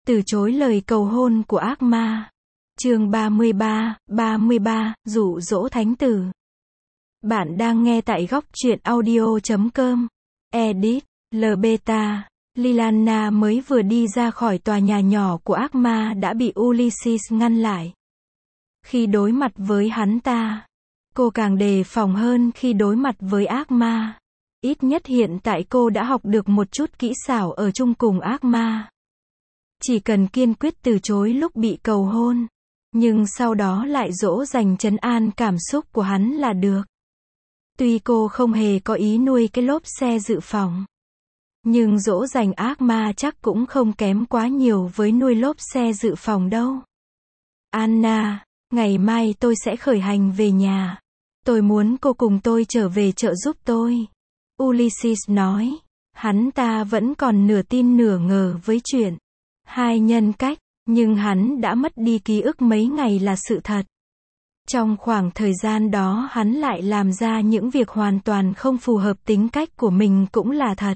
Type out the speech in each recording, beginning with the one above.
Từ chối lời cầu hôn của ác ma. Chương 33, dụ dỗ thánh tử. Bạn đang nghe tại góc truyện audio.com. Edit, Lbeta. Liliana mới vừa đi ra khỏi tòa nhà nhỏ của ác ma đã bị Ulysses ngăn lại. Khi đối mặt với hắn ta, cô càng đề phòng hơn khi đối mặt với ác ma. Ít nhất hiện tại cô đã học được một chút kỹ xảo ở chung cùng ác ma. Chỉ cần kiên quyết từ chối lúc bị cầu hôn, nhưng sau đó lại dỗ dành trấn an cảm xúc của hắn là được. Tuy cô không hề có ý nuôi cái lốp xe dự phòng, nhưng dỗ dành ác ma chắc cũng không kém quá nhiều với nuôi lốp xe dự phòng đâu. Anna, ngày mai tôi sẽ khởi hành về nhà. Tôi muốn cô cùng tôi trở về trợ giúp tôi. Ulysses nói. Hắn ta vẫn còn nửa tin nửa ngờ với chuyện hai nhân cách, nhưng hắn đã mất đi ký ức mấy ngày là sự thật. Trong khoảng thời gian đó hắn lại làm ra những việc hoàn toàn không phù hợp tính cách của mình cũng là thật.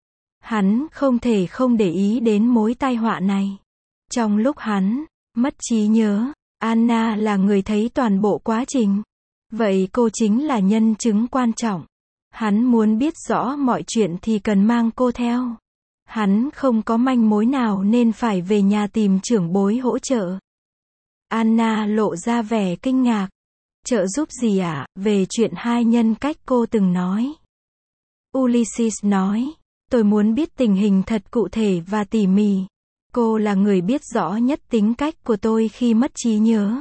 Hắn không thể không để ý đến mối tai họa này. Trong lúc hắn mất trí nhớ, Anna là người thấy toàn bộ quá trình. Vậy cô chính là nhân chứng quan trọng. Hắn muốn biết rõ mọi chuyện thì cần mang cô theo. Hắn không có manh mối nào nên phải về nhà tìm trưởng bối hỗ trợ. Anna lộ ra vẻ kinh ngạc. Trợ giúp gì ạ? Về chuyện hai nhân cách cô từng nói. Ulysses nói. Tôi muốn biết tình hình thật cụ thể và tỉ mỉ. Cô là người biết rõ nhất tính cách của tôi khi mất trí nhớ.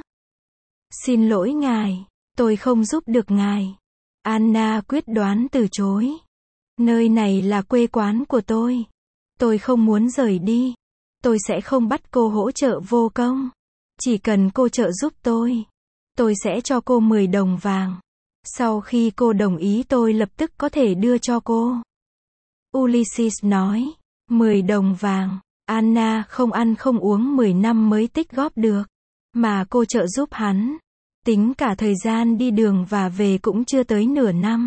Xin lỗi ngài, tôi không giúp được ngài. Anna quyết đoán từ chối. Nơi này là quê quán của tôi. Tôi không muốn rời đi. Tôi sẽ không bắt cô hỗ trợ vô công. Chỉ cần cô trợ giúp tôi sẽ cho cô 10 đồng vàng. Sau khi cô đồng ý tôi lập tức có thể đưa cho cô. Ulysses nói. 10 đồng vàng. Anna không ăn không uống 10 năm mới tích góp được. Mà cô trợ giúp hắn. Tính cả thời gian đi đường và về cũng chưa tới nửa năm.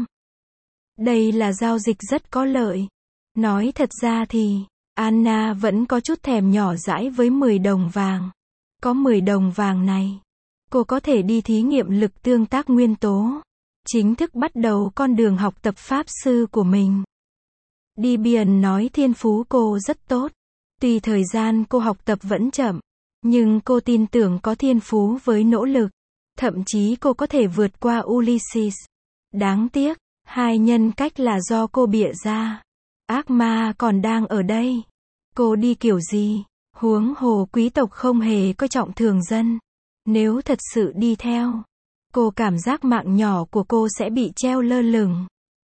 Đây là giao dịch rất có lợi. Nói thật ra thì, Anna vẫn có chút thèm nhỏ dãi với 10 đồng vàng. Có 10 đồng vàng này, cô có thể đi thí nghiệm lực tương tác nguyên tố. Chính thức bắt đầu con đường học tập pháp sư của mình. Debian nói thiên phú cô rất tốt. Tuy thời gian cô học tập vẫn chậm, nhưng cô tin tưởng có thiên phú với nỗ lực. Thậm chí cô có thể vượt qua Ulysses. Đáng tiếc, hai nhân cách là do cô bịa ra. Ác ma còn đang ở đây. Cô đi kiểu gì? Huống hồ quý tộc không hề coi trọng thường dân. Nếu thật sự đi theo, cô cảm giác mạng nhỏ của cô sẽ bị treo lơ lửng.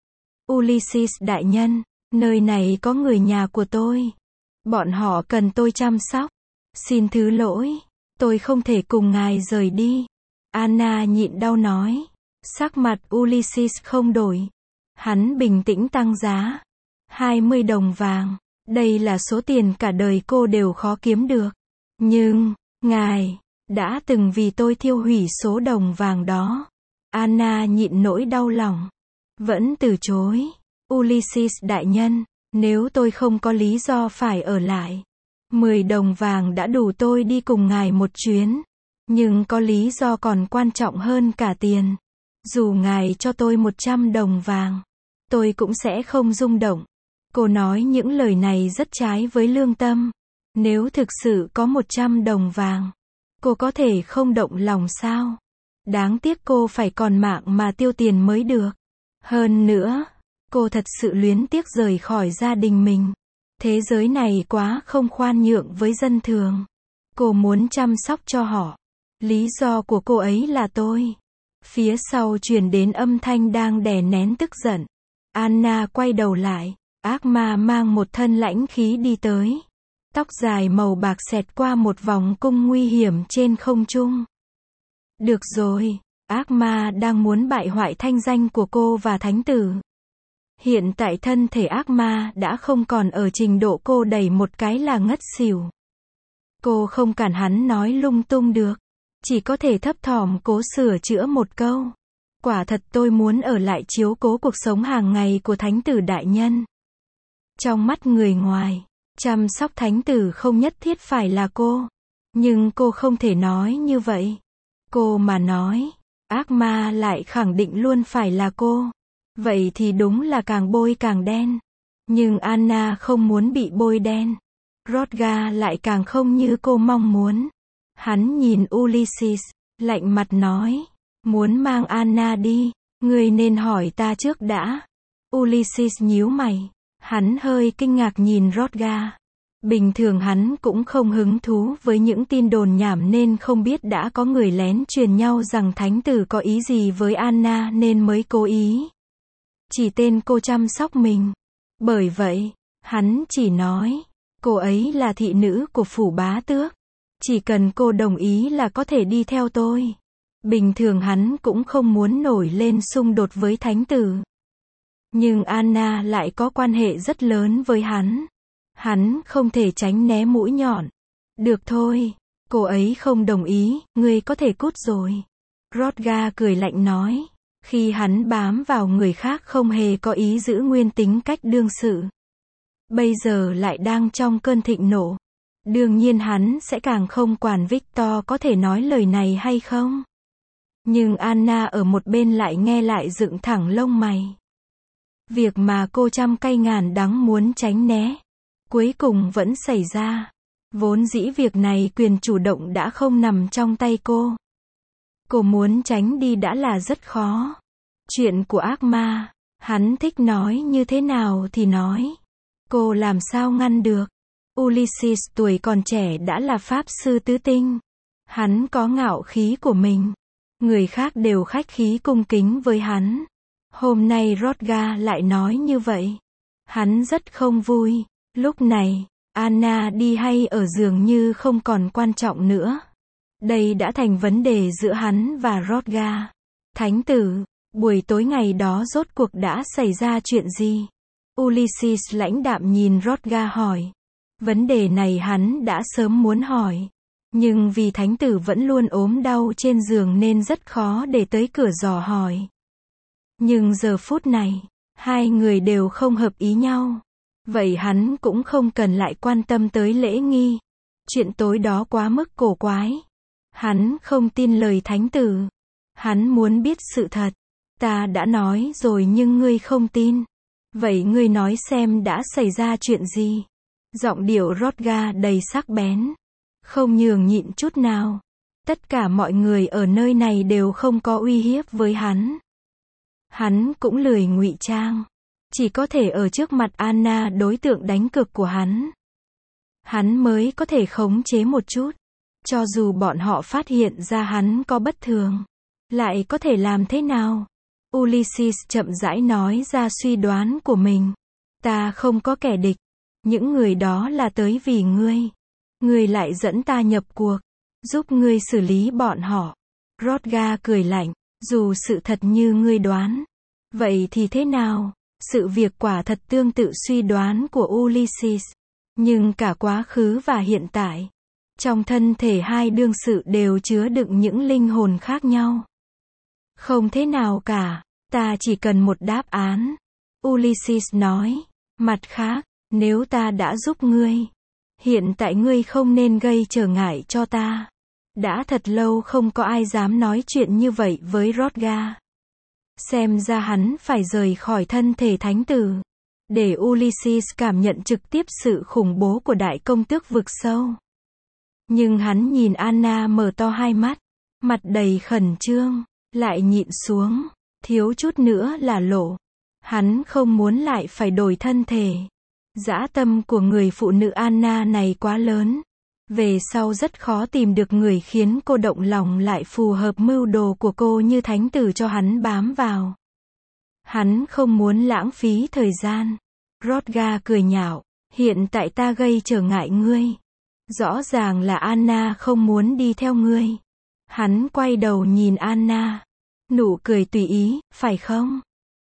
Ulysses đại nhân, nơi này có người nhà của tôi. Bọn họ cần tôi chăm sóc. Xin thứ lỗi, tôi không thể cùng ngài rời đi. Anna nhịn đau nói. Sắc mặt Ulysses không đổi. Hắn bình tĩnh tăng giá. 20 đồng vàng. Đây là số tiền cả đời cô đều khó kiếm được. Nhưng, ngài đã từng vì tôi thiêu hủy số đồng vàng đó. Anna nhịn nỗi đau lòng. Vẫn từ chối. Ulysses đại nhân, nếu tôi không có lý do phải ở lại, 10 đồng vàng đã đủ tôi đi cùng ngài một chuyến. Nhưng có lý do còn quan trọng hơn cả tiền. Dù ngài cho tôi 100 đồng vàng, tôi cũng sẽ không rung động. Cô nói những lời này rất trái với lương tâm. Nếu thực sự có 100 đồng vàng, cô có thể không động lòng sao? Đáng tiếc cô phải còn mạng mà tiêu tiền mới được. Hơn nữa, cô thật sự luyến tiếc rời khỏi gia đình mình. Thế giới này quá không khoan nhượng với dân thường. Cô muốn chăm sóc cho họ. Lý do của cô ấy là tôi. Phía sau truyền đến âm thanh đang đè nén tức giận. Anna quay đầu lại. Ác ma mang một thân lãnh khí đi tới. Tóc dài màu bạc xẹt qua một vòng cung nguy hiểm trên không trung. Được rồi, ác ma đang muốn bại hoại thanh danh của cô và thánh tử. Hiện tại thân thể ác ma đã không còn ở trình độ cô đẩy một cái là ngất xỉu. Cô không cản hắn nói lung tung được. Chỉ có thể thấp thỏm cố sửa chữa một câu. Quả thật tôi muốn ở lại chiếu cố cuộc sống hàng ngày của thánh tử đại nhân. Trong mắt người ngoài, Chăm sóc thánh tử không nhất thiết phải là cô. Nhưng cô không thể nói như vậy. Cô mà nói, ác ma lại khẳng định luôn phải là cô. Vậy thì đúng là càng bôi càng đen. Nhưng Anna không muốn bị bôi đen. Rodga lại càng không như cô mong muốn. Hắn nhìn Ulysses, lạnh mặt nói, muốn mang Anna đi, ngươi nên hỏi ta trước đã. Ulysses nhíu mày, hắn hơi kinh ngạc nhìn Rodga. Bình thường hắn cũng không hứng thú với những tin đồn nhảm nên không biết đã có người lén truyền nhau rằng thánh tử có ý gì với Anna nên mới cố ý chỉ tên cô chăm sóc mình. Bởi vậy, hắn chỉ nói, cô ấy là thị nữ của phủ bá tước. Chỉ cần cô đồng ý là có thể đi theo tôi. Bình thường hắn cũng không muốn nổi lên xung đột với thánh tử. Nhưng Anna lại có quan hệ rất lớn với hắn. Hắn không thể tránh né mũi nhọn. Được thôi, cô ấy không đồng ý, ngươi có thể cút rồi. Rodga cười lạnh nói. Khi hắn bám vào người khác không hề có ý giữ nguyên tính cách đương sự. Bây giờ lại đang trong cơn thịnh nộ. Đương nhiên hắn sẽ càng không quản Victor có thể nói lời này hay không. Nhưng Anna ở một bên lại nghe lại dựng thẳng lông mày. Việc mà cô trăm cay ngàn đắng muốn tránh né, cuối cùng vẫn xảy ra. Vốn dĩ việc này quyền chủ động đã không nằm trong tay cô. Cô muốn tránh đi đã là rất khó. Chuyện của ác ma, hắn thích nói như thế nào thì nói. Cô làm sao ngăn được. Ulysses tuổi còn trẻ đã là pháp sư tứ tinh. Hắn có ngạo khí của mình. Người khác đều khách khí cung kính với hắn. Hôm nay Rodga lại nói như vậy. Hắn rất không vui. Lúc này, Anna đi hay ở dường như không còn quan trọng nữa. Đây đã thành vấn đề giữa hắn và Rodga. Thánh tử, buổi tối ngày đó rốt cuộc đã xảy ra chuyện gì? Ulysses lãnh đạm nhìn Rodga hỏi. Vấn đề này hắn đã sớm muốn hỏi. Nhưng vì thánh tử vẫn luôn ốm đau trên giường nên rất khó để tới cửa dò hỏi. Nhưng giờ phút này, hai người đều không hợp ý nhau. Vậy hắn cũng không cần lại quan tâm tới lễ nghi. Chuyện tối đó quá mức cổ quái. Hắn không tin lời thánh tử. Hắn muốn biết sự thật. Ta đã nói rồi nhưng ngươi không tin. Vậy ngươi nói xem đã xảy ra chuyện gì? Giọng điệu Rodga đầy sắc bén. Không nhường nhịn chút nào. Tất cả mọi người ở nơi này đều không có uy hiếp với hắn. Hắn cũng lười ngụy trang. Chỉ có thể ở trước mặt Anna đối tượng đánh cược của hắn. Hắn mới có thể khống chế một chút. Cho dù bọn họ phát hiện ra hắn có bất thường. Lại có thể làm thế nào? Ulysses chậm rãi nói ra suy đoán của mình. Ta không có kẻ địch. Những người đó là tới vì ngươi. Ngươi lại dẫn ta nhập cuộc. Giúp ngươi xử lý bọn họ. Rodga cười lạnh. Dù sự thật như ngươi đoán. Vậy thì thế nào? Sự việc quả thật tương tự suy đoán của Ulysses. Nhưng cả quá khứ và hiện tại. Trong thân thể hai đương sự đều chứa đựng những linh hồn khác nhau. Không thế nào cả. Ta chỉ cần một đáp án. Ulysses nói. Mặt khác, nếu ta đã giúp ngươi. Hiện tại ngươi không nên gây trở ngại cho ta. Đã thật lâu không có ai dám nói chuyện như vậy với Rodga. Xem ra hắn phải rời khỏi thân thể thánh tử. Để Ulysses cảm nhận trực tiếp sự khủng bố của đại công tước vực sâu. Nhưng hắn nhìn Anna mở to hai mắt. Mặt đầy khẩn trương. Lại nhịn xuống. Thiếu chút nữa là lộ. Hắn không muốn lại phải đổi thân thể. Dã tâm của người phụ nữ Anna này quá lớn. Về sau rất khó tìm được người khiến cô động lòng lại phù hợp mưu đồ của cô như thánh tử cho hắn bám vào. Hắn không muốn lãng phí thời gian. Rodga cười nhạo. Hiện tại ta gây trở ngại ngươi. Rõ ràng là Anna không muốn đi theo ngươi. Hắn quay đầu nhìn Anna. Nụ cười tùy ý, phải không?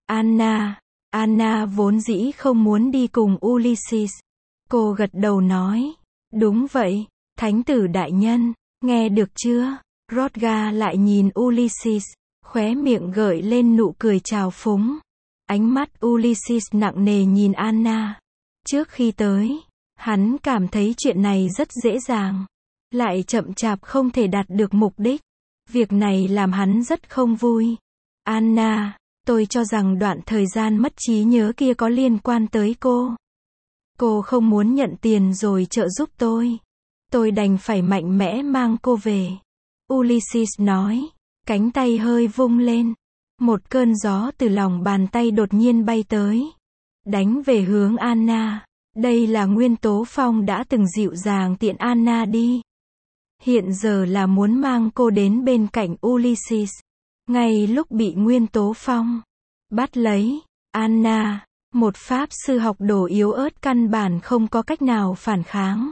Anna vốn dĩ không muốn đi cùng Ulysses. Cô gật đầu nói. Đúng vậy, thánh tử đại nhân, nghe được chưa? Rodga lại nhìn Ulysses, khóe miệng gợi lên nụ cười trào phúng. Ánh mắt Ulysses nặng nề nhìn Anna. Trước khi tới, Hắn cảm thấy chuyện này rất dễ dàng, lại chậm chạp không thể đạt được mục đích. Việc này làm hắn rất không vui. Anna, tôi cho rằng đoạn thời gian mất trí nhớ kia có liên quan tới cô. Cô không muốn nhận tiền rồi trợ giúp tôi. Tôi đành phải mạnh mẽ mang cô về. Ulysses nói, cánh tay hơi vung lên. Một cơn gió từ lòng bàn tay đột nhiên bay tới, đánh về hướng Anna. Đây là nguyên tố phong đã từng dịu dàng tiện Anna đi. Hiện giờ là muốn mang cô đến bên cạnh Ulysses. Ngay lúc bị nguyên tố phong bắt lấy, Anna, một pháp sư học đồ yếu ớt căn bản không có cách nào phản kháng.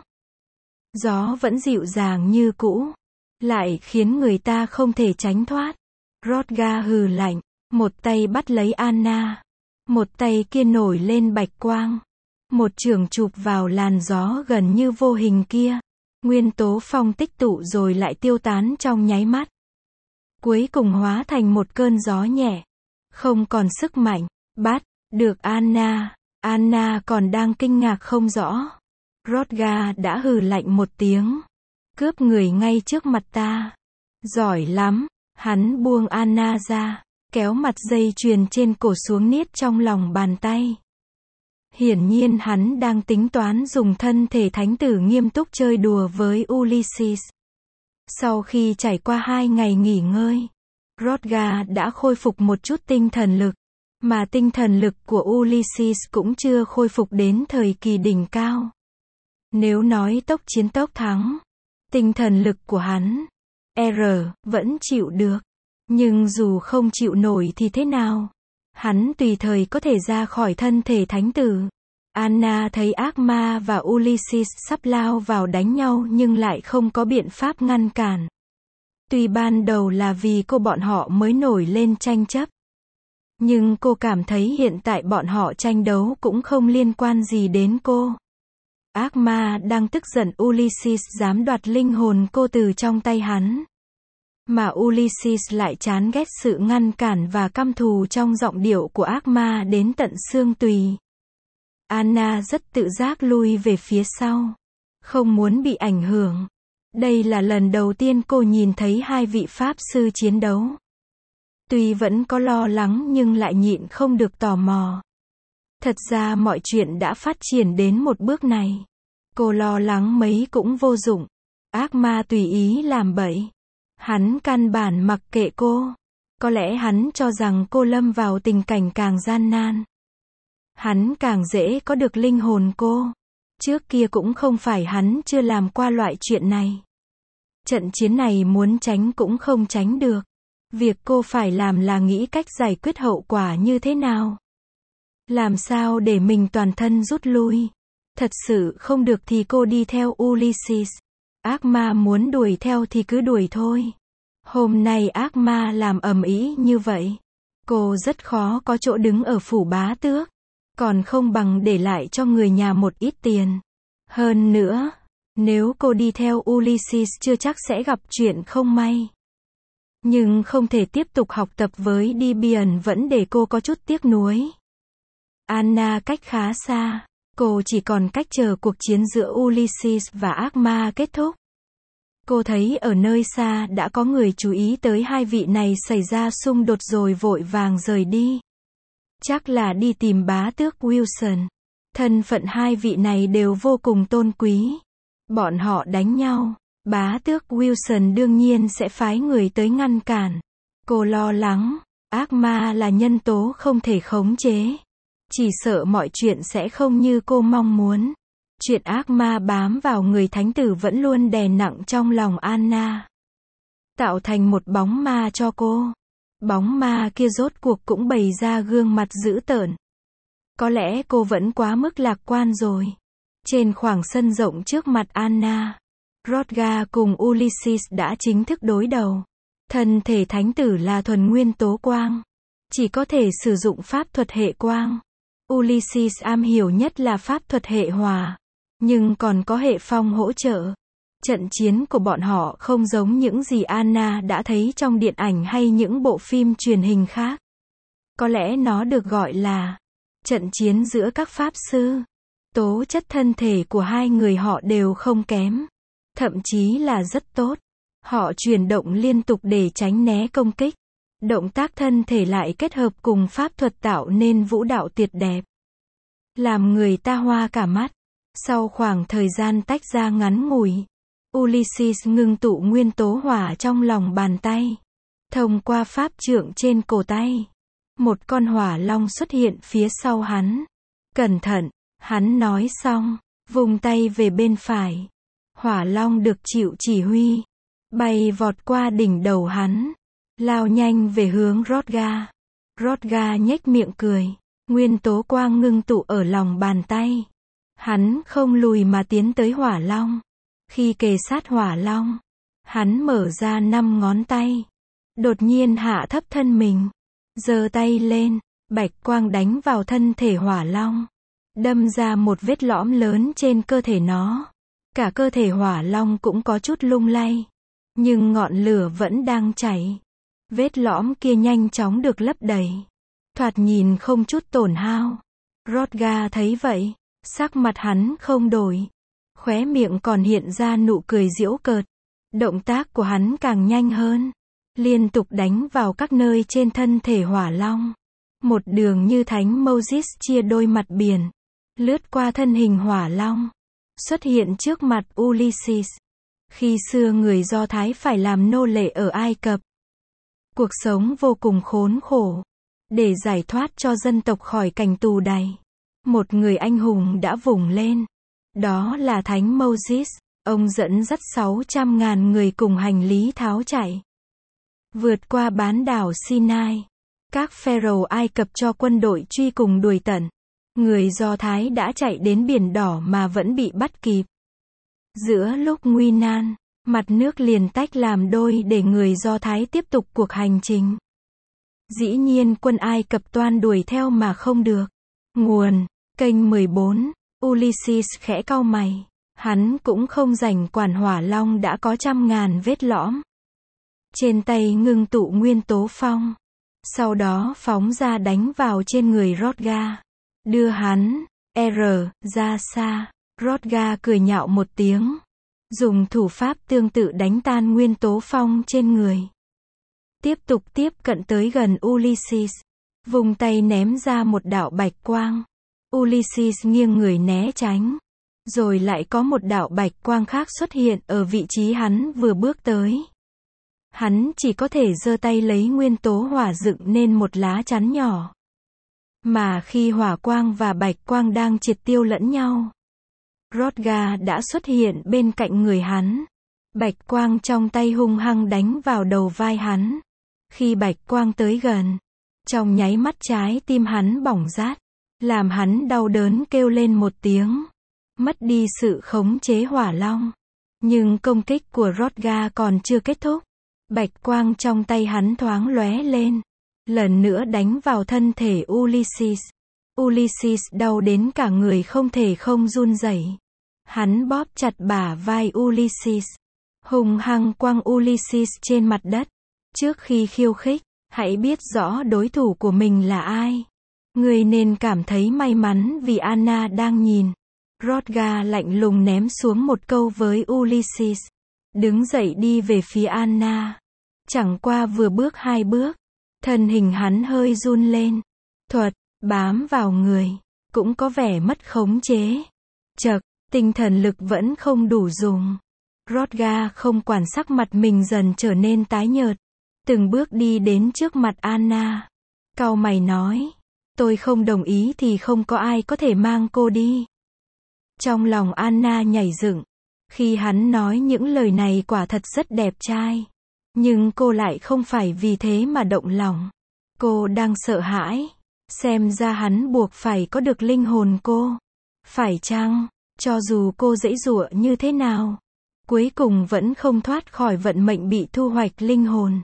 Gió vẫn dịu dàng như cũ, lại khiến người ta không thể tránh thoát. Hrothgar hừ lạnh, một tay bắt lấy Anna, một tay kia nổi lên bạch quang, một chưởng chụp vào làn gió gần như vô hình kia. Nguyên tố phong tích tụ rồi lại tiêu tán trong nháy mắt. Cuối cùng hóa thành một cơn gió nhẹ, không còn sức mạnh. Bắt được Anna. Anna còn đang kinh ngạc không rõ. Hrothgar đã hừ lạnh một tiếng. Cướp người ngay trước mặt ta. Giỏi lắm. Hắn buông Anna ra, kéo mặt dây chuyền trên cổ xuống niết trong lòng bàn tay. Hiển nhiên hắn đang tính toán dùng thân thể thánh tử nghiêm túc chơi đùa với Ulysses. Sau khi trải qua 2 ngày nghỉ ngơi, Hrothgar đã khôi phục một chút tinh thần lực, mà tinh thần lực của Ulysses cũng chưa khôi phục đến thời kỳ đỉnh cao. Nếu nói tốc chiến tốc thắng, tinh thần lực của hắn, vẫn chịu được. Nhưng dù không chịu nổi thì thế nào? Hắn tùy thời có thể ra khỏi thân thể thánh tử. Anna thấy ác ma và Ulysses sắp lao vào đánh nhau nhưng lại không có biện pháp ngăn cản. Tuy ban đầu là vì cô bọn họ mới nổi lên tranh chấp, nhưng cô cảm thấy hiện tại bọn họ tranh đấu cũng không liên quan gì đến cô. Ác ma đang tức giận Ulysses dám đoạt linh hồn cô từ trong tay hắn. Mà Ulysses lại chán ghét sự ngăn cản và căm thù trong giọng điệu của ác ma đến tận xương tùy. Anna rất tự giác lui về phía sau, không muốn bị ảnh hưởng. Đây là lần đầu tiên cô nhìn thấy 2 vị pháp sư chiến đấu. Tuy vẫn có lo lắng nhưng lại nhịn không được tò mò. Thật ra mọi chuyện đã phát triển đến một bước này. Cô lo lắng mấy cũng vô dụng. Ác ma tùy ý làm bậy. Hắn căn bản mặc kệ cô. Có lẽ hắn cho rằng cô lâm vào tình cảnh càng gian nan, hắn càng dễ có được linh hồn cô. Trước kia cũng không phải hắn chưa làm qua loại chuyện này. Trận chiến này muốn tránh cũng không tránh được. Việc cô phải làm là nghĩ cách giải quyết hậu quả như thế nào. Làm sao để mình toàn thân rút lui. Thật sự không được thì cô đi theo Ulysses. Ác ma muốn đuổi theo thì cứ đuổi thôi. Hôm nay ác ma làm ầm ĩ như vậy, cô rất khó có chỗ đứng ở phủ bá tước. Còn không bằng để lại cho người nhà một ít tiền. Hơn nữa, nếu cô đi theo Ulysses chưa chắc sẽ gặp chuyện không may. Nhưng không thể tiếp tục học tập với Debian vẫn để cô có chút tiếc nuối. Anna cách khá xa. Cô chỉ còn cách chờ cuộc chiến giữa Ulysses và ác ma kết thúc. Cô thấy ở nơi xa đã có người chú ý tới 2 vị này xảy ra xung đột rồi vội vàng rời đi. Chắc là đi tìm bá tước Wilson. Thân phận 2 vị này đều vô cùng tôn quý. Bọn họ đánh nhau, bá tước Wilson đương nhiên sẽ phái người tới ngăn cản. Cô lo lắng, ác ma là nhân tố không thể khống chế. Chỉ sợ mọi chuyện sẽ không như cô mong muốn. Chuyện ác ma bám vào người thánh tử vẫn luôn đè nặng trong lòng Anna, tạo thành một bóng ma cho cô. Bóng ma kia rốt cuộc cũng bày ra gương mặt dữ tợn. Có lẽ cô vẫn quá mức lạc quan rồi. Trên khoảng sân rộng trước mặt Anna, Hrothgar cùng Ulysses đã chính thức đối đầu. Thân thể thánh tử là thuần nguyên tố quang, chỉ có thể sử dụng pháp thuật hệ quang. Ulysses am hiểu nhất là pháp thuật hệ hỏa, nhưng còn có hệ phong hỗ trợ. Trận chiến của bọn họ không giống những gì Anna đã thấy trong điện ảnh hay những bộ phim truyền hình khác. Có lẽ nó được gọi là trận chiến giữa các pháp sư. Tố chất thân thể của hai người họ đều không kém. Thậm chí là rất tốt. Họ chuyển động liên tục để tránh né công kích. Động tác thân thể lại kết hợp cùng pháp thuật tạo nên vũ đạo tuyệt đẹp. Làm người ta hoa cả mắt. Sau khoảng thời gian tách ra ngắn ngủi, Ulysses ngưng tụ nguyên tố hỏa trong lòng bàn tay. Thông qua pháp trượng trên cổ tay, một con hỏa long xuất hiện phía sau hắn. Cẩn thận, hắn nói xong, vùng tay về bên phải. Hỏa long được chịu chỉ huy, bay vọt qua đỉnh đầu hắn, lao nhanh về hướng Hrothgar. Hrothgar nhếch miệng cười, nguyên tố quang ngưng tụ ở lòng bàn tay. Hắn không lùi mà tiến tới hỏa long. Khi kề sát hỏa long, hắn mở ra 5 ngón tay. Đột nhiên hạ thấp thân mình, giơ tay lên, bạch quang đánh vào thân thể hỏa long, đâm ra một vết lõm lớn trên cơ thể nó. Cả cơ thể hỏa long cũng có chút lung lay, nhưng ngọn lửa vẫn đang chảy. Vết lõm kia nhanh chóng được lấp đầy, thoạt nhìn không chút tổn hao. Hrothgar thấy vậy, sắc mặt hắn không đổi, khóe miệng còn hiện ra nụ cười giễu cợt. Động tác của hắn càng nhanh hơn, liên tục đánh vào các nơi trên thân thể hỏa long. Một đường như thánh Moses chia đôi mặt biển, lướt qua thân hình hỏa long, xuất hiện trước mặt Ulysses. Khi xưa người Do Thái phải làm nô lệ ở Ai Cập, cuộc sống vô cùng khốn khổ. Để giải thoát cho dân tộc khỏi cảnh tù đày, một người anh hùng đã vùng lên. Đó là thánh Moses. Ông dẫn dắt 600.000 người cùng hành lý tháo chạy, vượt qua bán đảo Sinai. Các pharaoh Ai Cập cho quân đội truy cùng đuổi tận. Người Do Thái đã chạy đến Biển Đỏ mà vẫn bị bắt kịp. Giữa lúc nguy nan, mặt nước liền tách làm đôi để người Do Thái tiếp tục cuộc hành trình. Dĩ nhiên quân Ai Cập toan đuổi theo mà không được. Nguồn: kênh 14. Ulysses khẽ cau mày. Hắn cũng không rảnh quản hỏa long đã có 100.000 vết lõm. Trên tay ngưng tụ nguyên tố phong. Sau đó phóng ra đánh vào trên người Hrothgar. Đưa hắn, ra xa. Hrothgar cười nhạo một tiếng. Dùng thủ pháp tương tự đánh tan nguyên tố phong trên người. Tiếp tục tiếp cận tới gần Ulysses. Vùng tay ném ra một đạo bạch quang. Ulysses nghiêng người né tránh. Rồi lại có một đạo bạch quang khác xuất hiện ở vị trí hắn vừa bước tới. Hắn chỉ có thể giơ tay lấy nguyên tố hỏa dựng nên một lá chắn nhỏ. Mà khi hỏa quang và bạch quang đang triệt tiêu lẫn nhau, Hrothgar đã xuất hiện bên cạnh người hắn. Bạch quang trong tay hung hăng đánh vào đầu vai hắn. Khi bạch quang tới gần, trong nháy mắt trái tim hắn bỏng rát, làm hắn đau đớn kêu lên một tiếng. Mất đi sự khống chế hỏa long. Nhưng công kích của Hrothgar còn chưa kết thúc. Bạch quang trong tay hắn thoáng lóe lên, lần nữa đánh vào thân thể Ulysses. Ulysses đau đến cả người không thể không run rẩy. Hắn bóp chặt bả vai Ulysses, hung hăng quăng Ulysses trên mặt đất. Trước khi khiêu khích, hãy biết rõ đối thủ của mình là ai. Ngươi nên cảm thấy may mắn vì Anna đang nhìn. Hrothgar lạnh lùng ném xuống một câu với Ulysses. Đứng dậy đi về phía Anna. Chẳng qua vừa bước 2 bước, thân hình hắn hơi run lên. Thuật bám vào người cũng có vẻ mất khống chế. Chậc, tinh thần lực vẫn không đủ dùng. Hrothgar không quản sắc mặt mình dần trở nên tái nhợt, từng bước đi đến trước mặt Anna. Cau mày nói, tôi không đồng ý thì không có ai có thể mang cô đi. Trong lòng Anna nhảy dựng. Khi hắn nói những lời này quả thật rất đẹp trai. Nhưng cô lại không phải vì thế mà động lòng. Cô đang sợ hãi. Xem ra hắn buộc phải có được linh hồn cô. Phải chăng, cho dù cô giãy giụa như thế nào, cuối cùng vẫn không thoát khỏi vận mệnh bị thu hoạch linh hồn.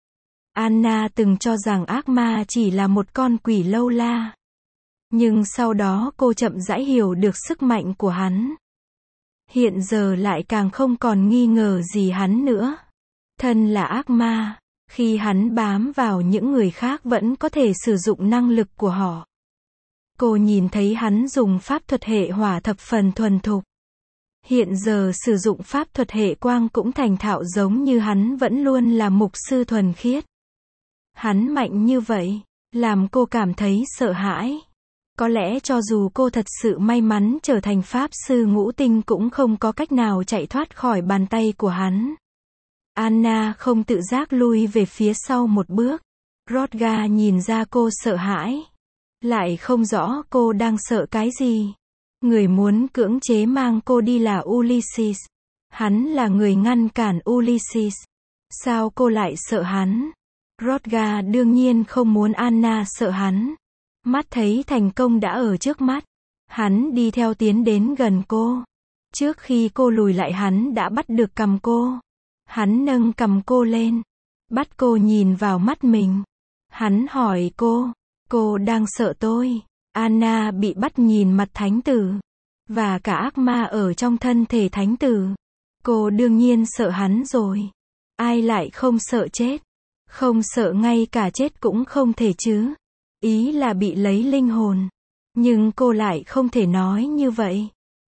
Anna từng cho rằng ác ma chỉ là một con quỷ lâu la. Nhưng sau đó cô chậm rãi hiểu được sức mạnh của hắn. Hiện giờ lại càng không còn nghi ngờ gì hắn nữa. Thân là ác ma, khi hắn bám vào những người khác vẫn có thể sử dụng năng lực của họ. Cô nhìn thấy hắn dùng pháp thuật hệ hỏa thập phần thuần thục. Hiện giờ sử dụng pháp thuật hệ quang cũng thành thạo giống như hắn vẫn luôn là mục sư thuần khiết. Hắn mạnh như vậy, làm cô cảm thấy sợ hãi. Có lẽ cho dù cô thật sự may mắn trở thành pháp sư ngũ tinh cũng không có cách nào chạy thoát khỏi bàn tay của hắn. Anna không tự giác lui về phía sau một bước. Rodga nhìn ra cô sợ hãi. Lại không rõ cô đang sợ cái gì. Người muốn cưỡng chế mang cô đi là Ulysses. Hắn là người ngăn cản Ulysses. Sao cô lại sợ hắn? Rodga đương nhiên không muốn Anna sợ hắn. Mắt thấy thành công đã ở trước mắt. Hắn đi theo tiến đến gần cô. Trước khi cô lùi lại hắn đã bắt được cằm cô. Hắn nâng cằm cô lên. Bắt cô nhìn vào mắt mình. Hắn hỏi cô đang sợ tôi? Anna bị bắt nhìn mặt thánh tử. Và cả ác ma ở trong thân thể thánh tử. Cô đương nhiên sợ hắn rồi. Ai lại không sợ chết? Không sợ ngay cả chết cũng không thể chứ. Ý là bị lấy linh hồn. Nhưng cô lại không thể nói như vậy.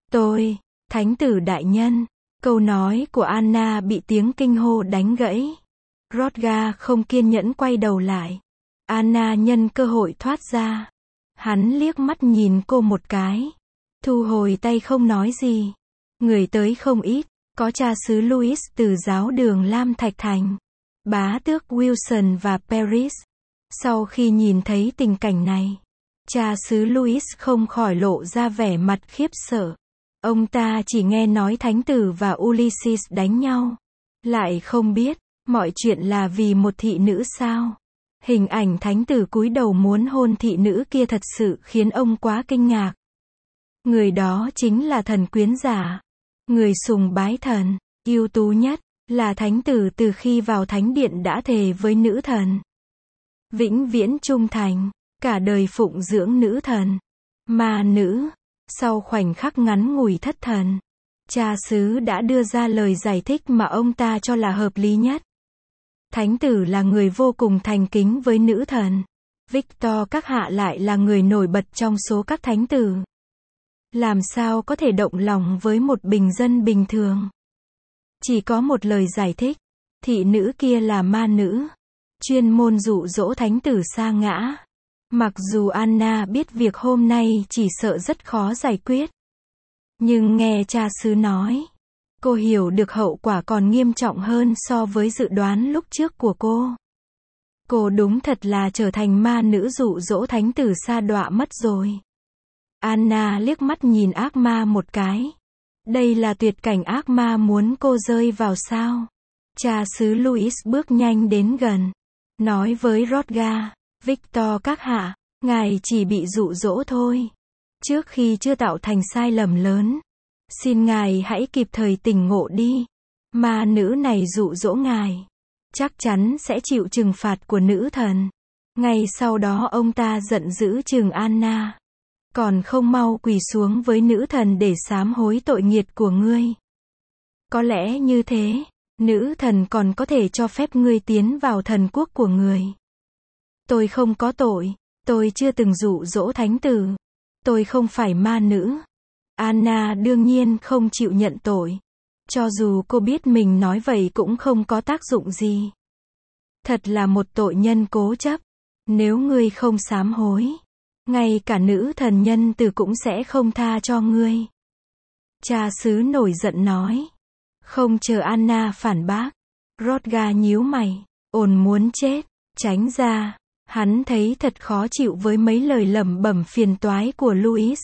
Thánh tử đại nhân. Câu nói của Anna bị tiếng kinh hô đánh gãy. Rodga không kiên nhẫn quay đầu lại. Anna nhân cơ hội thoát ra. Hắn liếc mắt nhìn cô một cái. Thu hồi tay không nói gì. Người tới không ít. Có cha xứ Louis từ giáo đường Lam Thạch Thành. Bá tước Wilson và Paris. Sau khi nhìn thấy tình cảnh này, cha xứ Louis không khỏi lộ ra vẻ mặt khiếp sợ. Ông ta chỉ nghe nói thánh tử và Ulysses đánh nhau. Lại không biết, mọi chuyện là vì một thị nữ sao? Hình ảnh thánh tử cúi đầu muốn hôn thị nữ kia thật sự khiến ông quá kinh ngạc. Người đó chính là thần quyến giả. Người sùng bái thần, ưu tú nhất, là thánh tử từ khi vào thánh điện đã thề với nữ thần. Vĩnh viễn trung thành, cả đời phụng dưỡng nữ thần. Ma nữ, sau khoảnh khắc ngắn ngủi thất thần, cha xứ đã đưa ra lời giải thích mà ông ta cho là hợp lý nhất. Thánh tử là người vô cùng thành kính với nữ thần. Victor các hạ lại là người nổi bật trong số các thánh tử. Làm sao có thể động lòng với một bình dân bình thường? Chỉ có một lời giải thích. Thị nữ kia là ma nữ. Chuyên môn dụ dỗ thánh tử sa ngã. Mặc dù Anna biết việc hôm nay chỉ sợ rất khó giải quyết. Nhưng nghe cha xứ nói, cô hiểu được hậu quả còn nghiêm trọng hơn so với dự đoán lúc trước của cô. Cô đúng thật là trở thành ma nữ dụ dỗ thánh tử sa đọa mất rồi. Anna liếc mắt nhìn ác ma một cái. Đây là tuyệt cảnh ác ma muốn cô rơi vào sao? Cha xứ Louis bước nhanh đến gần. Nói với Rodga, Victor các hạ, ngài chỉ bị dụ dỗ thôi. Trước khi chưa tạo thành sai lầm lớn. Xin ngài hãy kịp thời tỉnh ngộ đi. Ma nữ này dụ dỗ ngài. Chắc chắn sẽ chịu trừng phạt của nữ thần. Ngay sau đó ông ta giận dữ trừng Anna. Còn không mau quỳ xuống với nữ thần để sám hối tội nghiệt của ngươi. Có lẽ như thế, nữ thần còn có thể cho phép ngươi tiến vào thần quốc của người. Tôi không có tội, tôi chưa từng dụ dỗ thánh tử. Tôi không phải ma nữ. Anna đương nhiên không chịu nhận tội. Cho dù cô biết mình nói vậy cũng không có tác dụng gì. Thật là một tội nhân cố chấp. Nếu ngươi không sám hối, ngay cả nữ thần nhân từ cũng sẽ không tha cho ngươi. Cha xứ nổi giận nói. Không chờ Anna phản bác. Rodga nhíu mày. Ồn muốn chết. Tránh ra. Hắn thấy thật khó chịu với mấy lời lẩm bẩm phiền toái của Louis.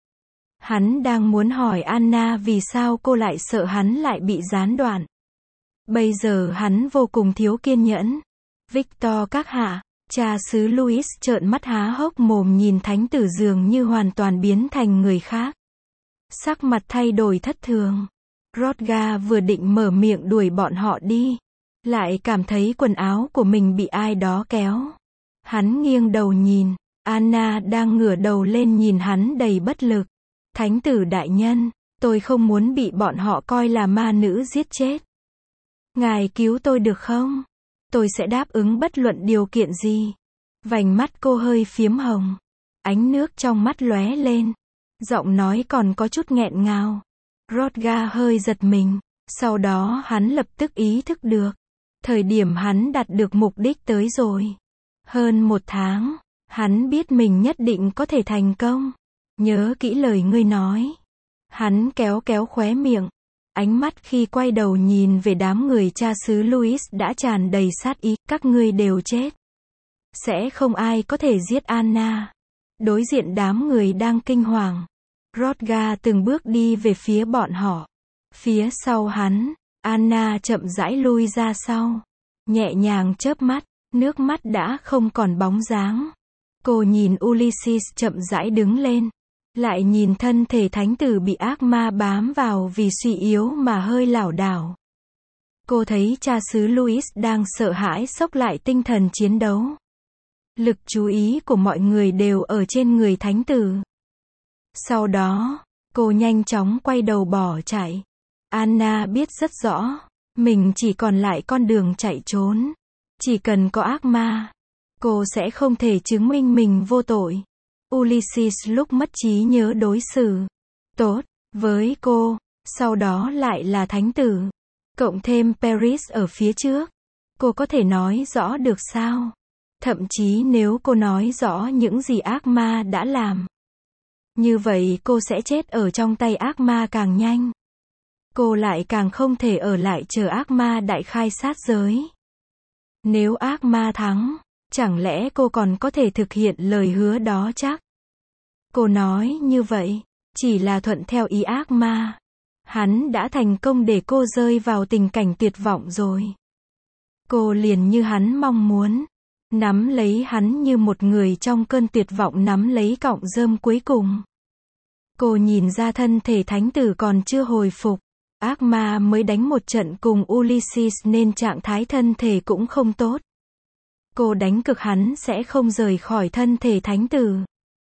Hắn đang muốn hỏi Anna vì sao cô lại sợ hắn lại bị gián đoạn. Bây giờ hắn vô cùng thiếu kiên nhẫn. Victor các hạ. Cha xứ Louis trợn mắt há hốc mồm nhìn thánh tử dường như hoàn toàn biến thành người khác. Sắc mặt thay đổi thất thường. Rodga vừa định mở miệng đuổi bọn họ đi. Lại cảm thấy quần áo của mình bị ai đó kéo. Hắn nghiêng đầu nhìn. Anna đang ngửa đầu lên nhìn hắn đầy bất lực. Thánh tử đại nhân, tôi không muốn bị bọn họ coi là ma nữ giết chết. Ngài cứu tôi được không? Tôi sẽ đáp ứng bất luận điều kiện gì. Vành mắt cô hơi phiếm hồng. Ánh nước trong mắt lóe lên. Giọng nói còn có chút nghẹn ngào. Rodga hơi giật mình. Sau đó hắn lập tức ý thức được. Thời điểm hắn đạt được mục đích tới rồi. Hơn 1 tháng. Hắn biết mình nhất định có thể thành công. Nhớ kỹ lời ngươi nói. Hắn kéo kéo khóe miệng. Ánh mắt khi quay đầu nhìn về đám người cha xứ Louis đã tràn đầy sát ý. Các ngươi đều chết. Sẽ không ai có thể giết Anna. Đối diện đám người đang kinh hoàng. Rodga từng bước đi về phía bọn họ. Phía sau hắn, Anna chậm rãi lui ra sau. Nhẹ nhàng chớp mắt, nước mắt đã không còn bóng dáng. Cô nhìn Ulysses chậm rãi đứng lên. Lại nhìn thân thể thánh tử bị ác ma bám vào vì suy yếu mà hơi lảo đảo. Cô thấy cha xứ Louis đang sợ hãi xốc lại tinh thần chiến đấu. Lực chú ý của mọi người đều ở trên người thánh tử. Sau đó, cô nhanh chóng quay đầu bỏ chạy. Anna biết rất rõ, mình chỉ còn lại con đường chạy trốn. Chỉ cần có ác ma, cô sẽ không thể chứng minh mình vô tội. Ulysses lúc mất trí nhớ đối xử tốt với cô, sau đó lại là thánh tử. Cộng thêm Paris ở phía trước. Cô có thể nói rõ được sao? Thậm chí nếu cô nói rõ những gì ác ma đã làm. Như vậy cô sẽ chết ở trong tay ác ma càng nhanh. Cô lại càng không thể ở lại chờ ác ma đại khai sát giới. Nếu ác ma thắng, chẳng lẽ cô còn có thể thực hiện lời hứa đó chắc? Cô nói như vậy, chỉ là thuận theo ý ác ma. Hắn đã thành công để cô rơi vào tình cảnh tuyệt vọng rồi. Cô liền như hắn mong muốn. Nắm lấy hắn như một người trong cơn tuyệt vọng nắm lấy cọng rơm cuối cùng. Cô nhìn ra thân thể thánh tử còn chưa hồi phục. Ác ma mới đánh một trận cùng Ulysses nên trạng thái thân thể cũng không tốt. Cô đánh cực hắn sẽ không rời khỏi thân thể thánh tử.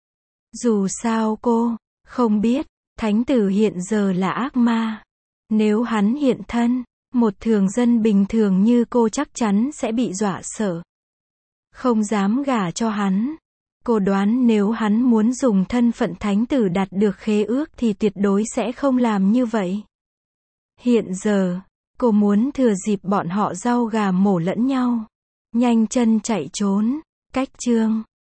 Dù sao cô không biết, thánh tử hiện giờ là ác ma. Nếu hắn hiện thân, một thường dân bình thường như cô chắc chắn sẽ bị dọa sợ. Không dám gả cho hắn. Cô đoán nếu hắn muốn dùng thân phận thánh tử đạt được khế ước thì tuyệt đối sẽ không làm như vậy. Hiện giờ, cô muốn thừa dịp bọn họ rau gà mổ lẫn nhau. Nhanh chân chạy trốn. Cách chương